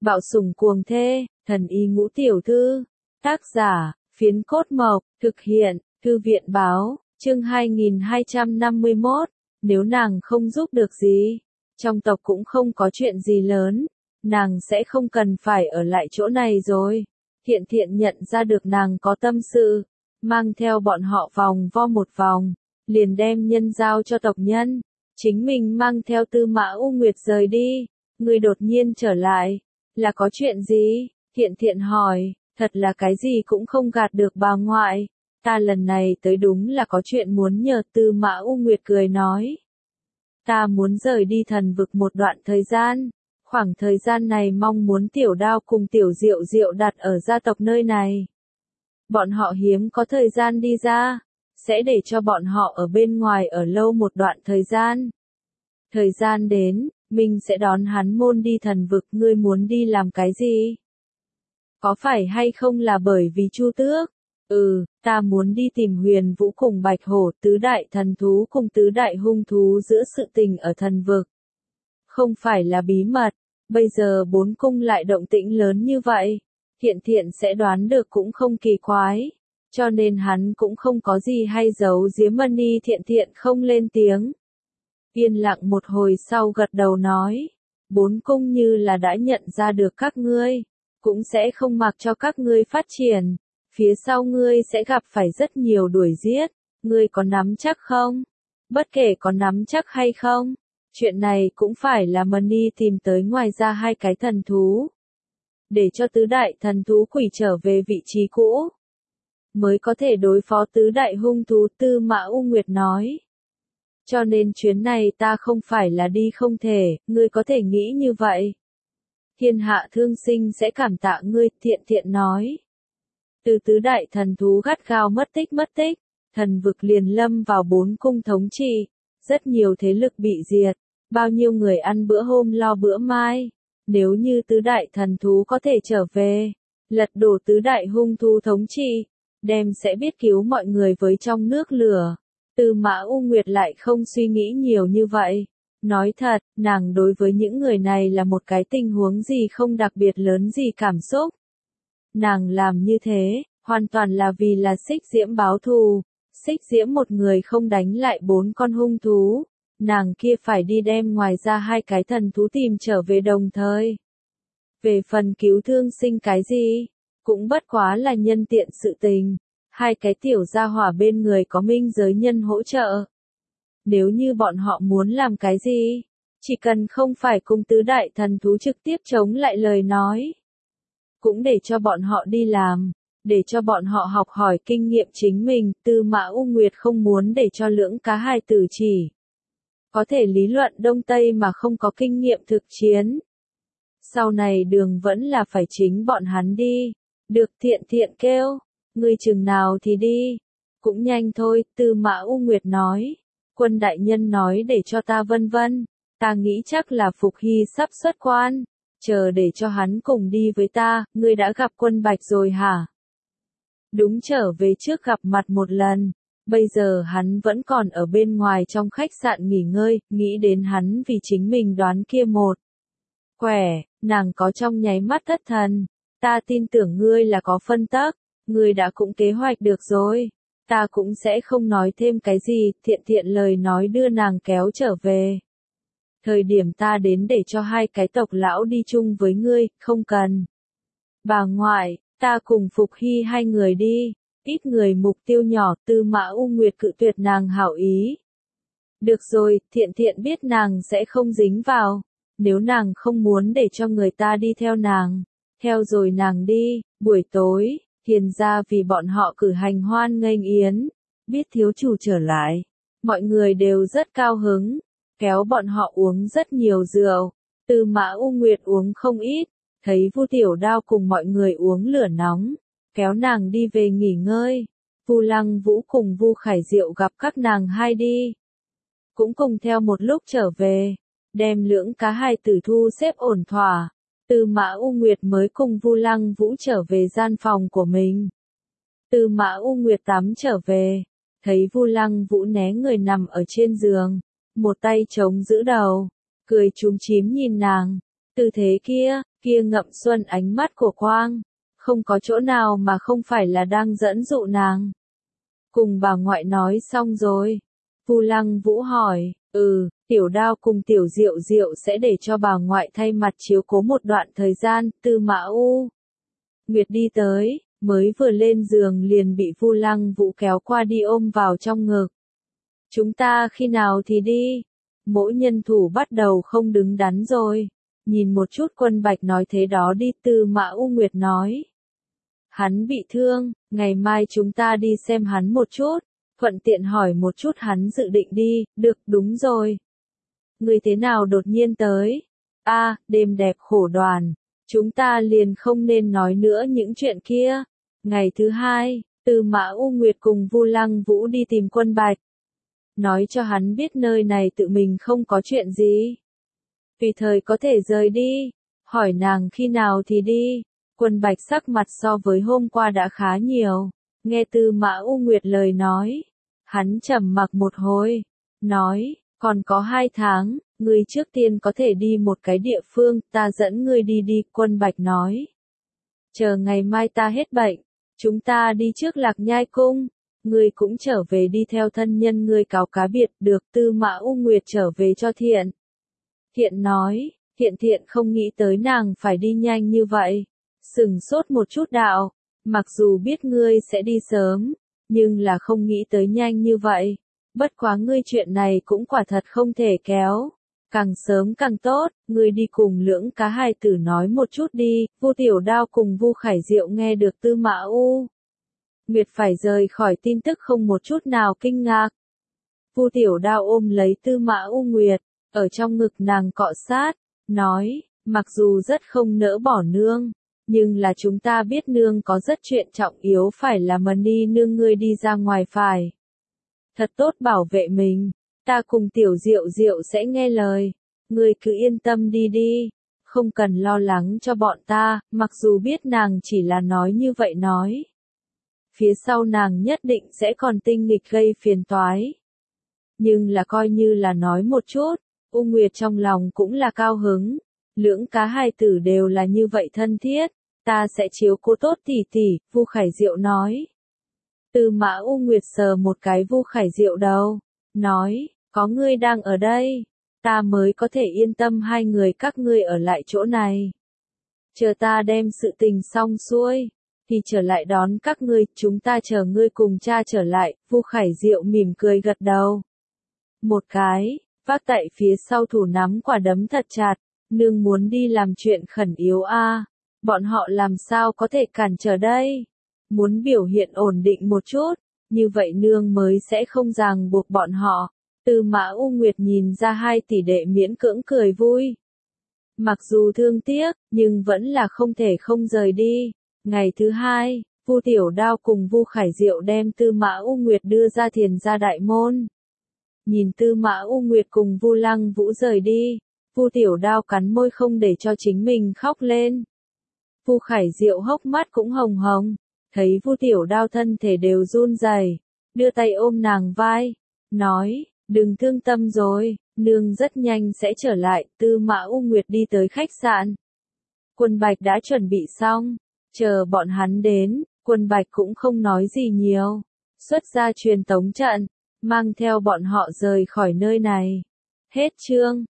Bạo sủng cuồng thê, thần y ngũ tiểu thư. Tác giả, Phiến Cốt Mộc, thực hiện, Thư viện báo, chương 2251. Nếu nàng không giúp được gì, trong tộc cũng không có chuyện gì lớn, nàng sẽ không cần phải ở lại chỗ này rồi. Thiện Thiện nhận ra được nàng có tâm sự, mang theo bọn họ vòng vo một vòng, liền đem nhân giao cho tộc nhân. Chính mình mang theo Tư Mã U Nguyệt rời đi. Người đột nhiên trở lại, là có chuyện gì? Thiện Thiện hỏi, thật là cái gì cũng không gạt được bà ngoại. Ta lần này tới đúng là có chuyện muốn nhờ. Tư Mã U Nguyệt cười nói. Ta muốn rời đi thần vực một đoạn thời gian. Khoảng thời gian này mong muốn Tiểu Đao cùng Tiểu Diệu Diệu đặt ở gia tộc nơi này. Bọn họ hiếm có thời gian đi ra, sẽ để cho bọn họ ở bên ngoài ở lâu một đoạn thời gian. Thời gian đến, mình sẽ đón hắn môn đi thần vực. Ngươi muốn đi làm cái gì? Có phải hay không là bởi vì Chu Tước? Ta muốn đi tìm Huyền Vũ cùng Bạch Hổ, tứ đại thần thú cùng tứ đại hung thú giữa sự tình ở thần vực. Không phải là bí mật, bây giờ bốn cung lại động tĩnh lớn như vậy, Thiện Thiện sẽ đoán được cũng không kỳ quái, cho nên hắn cũng không có gì hay giấu giếm. Mani Thiện Thiện không lên tiếng. Yên lặng một hồi sau gật đầu nói, bốn cung như là đã nhận ra được các ngươi, cũng sẽ không mặc cho các ngươi phát triển, phía sau ngươi sẽ gặp phải rất nhiều đuổi giết, ngươi có nắm chắc không? Bất kể có nắm chắc hay không, chuyện này cũng phải là Mani tìm tới. Ngoài ra hai cái thần thú, để cho tứ đại thần thú quỷ trở về vị trí cũ, mới có thể đối phó tứ đại hung thú. Tư Mã U Nguyệt nói. Cho nên chuyến này ta không phải là đi không thể, ngươi có thể nghĩ như vậy. Thiên hạ thương sinh sẽ cảm tạ ngươi. Thiện Thiện nói. Từ tứ đại thần thú gắt gao mất tích, thần vực liền lâm vào bốn cung thống trị, rất nhiều thế lực bị diệt, bao nhiêu người ăn bữa hôm lo bữa mai. Nếu như tứ đại thần thú có thể trở về, lật đổ tứ đại hung thú thống trị, đem sẽ biết cứu mọi người với trong nước lửa. Tư Mã U Nguyệt lại không suy nghĩ nhiều như vậy. Nói thật, nàng đối với những người này là một cái tình huống gì không đặc biệt lớn gì cảm xúc. Nàng làm như thế, hoàn toàn là vì là Xích Diễm báo thù. Xích Diễm một người không đánh lại bốn con hung thú, nàng kia phải đi đem ngoài ra hai cái thần thú tìm trở về đồng thời. Về phần cứu thương sinh cái gì, cũng bất quá là nhân tiện sự tình. Hai cái tiểu gia hỏa bên người có minh giới nhân hỗ trợ. Nếu như bọn họ muốn làm cái gì, chỉ cần không phải cùng tứ đại thần thú trực tiếp chống lại lời nói, cũng để cho bọn họ đi làm, để cho bọn họ học hỏi kinh nghiệm chính mình. Tư Mã U Nguyệt không muốn để cho lưỡng cá hài tử chỉ có thể lý luận đông tây mà không có kinh nghiệm thực chiến. Sau này đường vẫn là phải chính bọn hắn đi. Được. Thiện Thiện kêu, ngươi chừng nào thì đi, cũng nhanh thôi. Tư Mã U Nguyệt nói, quân đại nhân nói để cho ta vân vân, ta nghĩ chắc là Phục Hy sắp xuất quan, chờ để cho hắn cùng đi với ta. Ngươi đã gặp Quân Bạch rồi hả? Đúng, trở về trước gặp mặt một lần, bây giờ hắn vẫn còn ở bên ngoài trong khách sạn nghỉ ngơi. Nghĩ đến hắn vì chính mình đoán kia một quẻ, nàng có trong nháy mắt thất thần. Ta tin tưởng ngươi là có phân tắc, ngươi đã cũng kế hoạch được rồi, ta cũng sẽ không nói thêm cái gì. Thiện Thiện lời nói đưa nàng kéo trở về. Thời điểm ta đến để cho hai cái tộc lão đi chung với ngươi, không cần. Bà ngoại, ta cùng Phục Hy hai người đi, ít người mục tiêu nhỏ. Tư Mã U Nguyệt cự tuyệt nàng hảo ý. Được rồi. Thiện Thiện biết nàng sẽ không dính vào, nếu nàng không muốn để cho người ta đi theo nàng, theo rồi nàng đi. Buổi tối, Thiền gia vì bọn họ cử hành hoan nghênh yến, biết thiếu chủ trở lại, mọi người đều rất cao hứng, kéo bọn họ uống rất nhiều rượu. Tư Mã U Nguyệt uống không ít, thấy Vu Tiểu Đao cùng mọi người uống lửa nóng, kéo nàng đi về nghỉ ngơi. Vu Lăng Vũ cùng Vu Khải Diệu gặp các nàng hai đi, cũng cùng theo một lúc trở về, đem lưỡng cá hài tử thu xếp ổn thỏa. Tư Mã U Nguyệt mới cùng Vu Lăng Vũ trở về gian phòng của mình. Tư Mã U Nguyệt tắm trở về, thấy Vu Lăng Vũ né người nằm ở trên giường, một tay chống giữ đầu, cười chúm chím nhìn nàng. Tư thế kia ngậm xuân ánh mắt của Quang, không có chỗ nào mà không phải là đang dẫn dụ nàng. Cùng bà ngoại nói xong rồi. Vu Lăng Vũ hỏi, Tiểu Đao cùng Tiểu Diệu Diệu sẽ để cho bà ngoại thay mặt chiếu cố một đoạn thời gian. Tư Mã U Nguyệt đi tới, mới vừa lên giường liền bị Vu Lăng Vũ kéo qua đi ôm vào trong ngực. Chúng ta khi nào thì đi? Mỗi nhân thủ bắt đầu không đứng đắn rồi. Nhìn một chút Quân Bạch nói thế đó đi. Tư Mã U Nguyệt nói. Hắn bị thương, ngày mai chúng ta đi xem hắn một chút. Thuận tiện hỏi một chút hắn dự định đi. Được, đúng rồi. Người thế nào đột nhiên tới? Đêm đẹp khổ đoàn. Chúng ta liền không nên nói nữa những chuyện kia. Ngày thứ hai, Tư Mã U Nguyệt cùng Vu Lăng Vũ đi tìm Quân Bạch. Nói cho hắn biết nơi này tự mình không có chuyện gì. Tùy thời có thể rời đi. Hỏi nàng khi nào thì đi. Quân Bạch sắc mặt so với hôm qua đã khá nhiều. Nghe Tư Mã U Nguyệt lời nói. Hắn trầm mặc một hồi. Nói, còn có 2 tháng, ngươi trước tiên có thể đi một cái địa phương, ta dẫn ngươi đi đi. Quân Bạch nói. Chờ ngày mai ta hết bệnh. Chúng ta đi trước Lạc Nhai Cung. Ngươi cũng trở về đi theo thân nhân ngươi cáo cá biệt. Được. Tư Mã U Nguyệt trở về cho Thiện. Thiện nói, Thiện không nghĩ tới nàng phải đi nhanh như vậy. Sừng sốt một chút đạo, mặc dù biết ngươi sẽ đi sớm, nhưng là không nghĩ tới nhanh như vậy. Bất quá ngươi chuyện này cũng quả thật không thể kéo. Càng sớm càng tốt, ngươi đi cùng Lưỡng Cá hài tử nói một chút đi. Vu Tiểu Đao cùng Vu Khải Diệu nghe được Tư Mã U Nguyệt phải rời khỏi tin tức không một chút nào kinh ngạc. Vu Tiểu Đao ôm lấy Tư Mã U Nguyệt, ở trong ngực nàng cọ sát, nói, mặc dù rất không nỡ bỏ nương, nhưng là chúng ta biết nương có rất chuyện trọng yếu phải làm đi nương ngươi đi ra ngoài phải. Thật tốt bảo vệ mình, ta cùng Tiểu Diệu Diệu sẽ nghe lời, ngươi cứ yên tâm đi đi, không cần lo lắng cho bọn ta, mặc dù biết nàng chỉ là nói như vậy nói. Phía sau nàng nhất định sẽ còn tinh nghịch gây phiền toái. Nhưng là coi như là nói một chút, U Nguyệt trong lòng cũng là cao hứng. Lưỡng Cá hài tử đều là như vậy thân thiết, ta sẽ chiếu cố tốt tỷ tỷ. Vu Khải Diệu nói. Tư Mã U Nguyệt sờ một cái Vu Khải Diệu đầu, nói, có ngươi đang ở đây, ta mới có thể yên tâm hai người các ngươi ở lại chỗ này. Chờ ta đem sự tình xong xuôi, thì trở lại đón các ngươi, chúng ta chờ ngươi cùng cha trở lại. Vu Khải Diệu mỉm cười gật đầu. Một cái, vác tại phía sau thủ nắm quả đấm thật chặt, nương muốn đi làm chuyện khẩn yếu bọn họ làm sao có thể cản trở đây? Muốn biểu hiện ổn định một chút, như vậy nương mới sẽ không ràng buộc bọn họ. Tư Mã U Nguyệt nhìn ra hai tỷ đệ miễn cưỡng cười vui. Mặc dù thương tiếc, nhưng vẫn là không thể không rời đi. Ngày thứ hai, Vu Tiểu Đao cùng Vu Khải Diệu đem Tư Mã U Nguyệt đưa ra Thiền gia đại môn. Nhìn Tư Mã U Nguyệt cùng Vu Lăng Vũ rời đi, Vu Tiểu Đao cắn môi không để cho chính mình khóc lên. Vu Khải Diệu hốc mắt cũng hồng hồng, thấy Vu Tiểu Đao thân thể đều run rẩy, đưa tay ôm nàng vai, nói, đừng thương tâm rồi, nương rất nhanh sẽ trở lại. Tư Mã U Nguyệt đi tới khách sạn. Quân Bạch đã chuẩn bị xong, chờ bọn hắn đến, Quân Bạch cũng không nói gì nhiều, xuất ra truyền tống trận, mang theo bọn họ rời khỏi nơi này. Hết chương.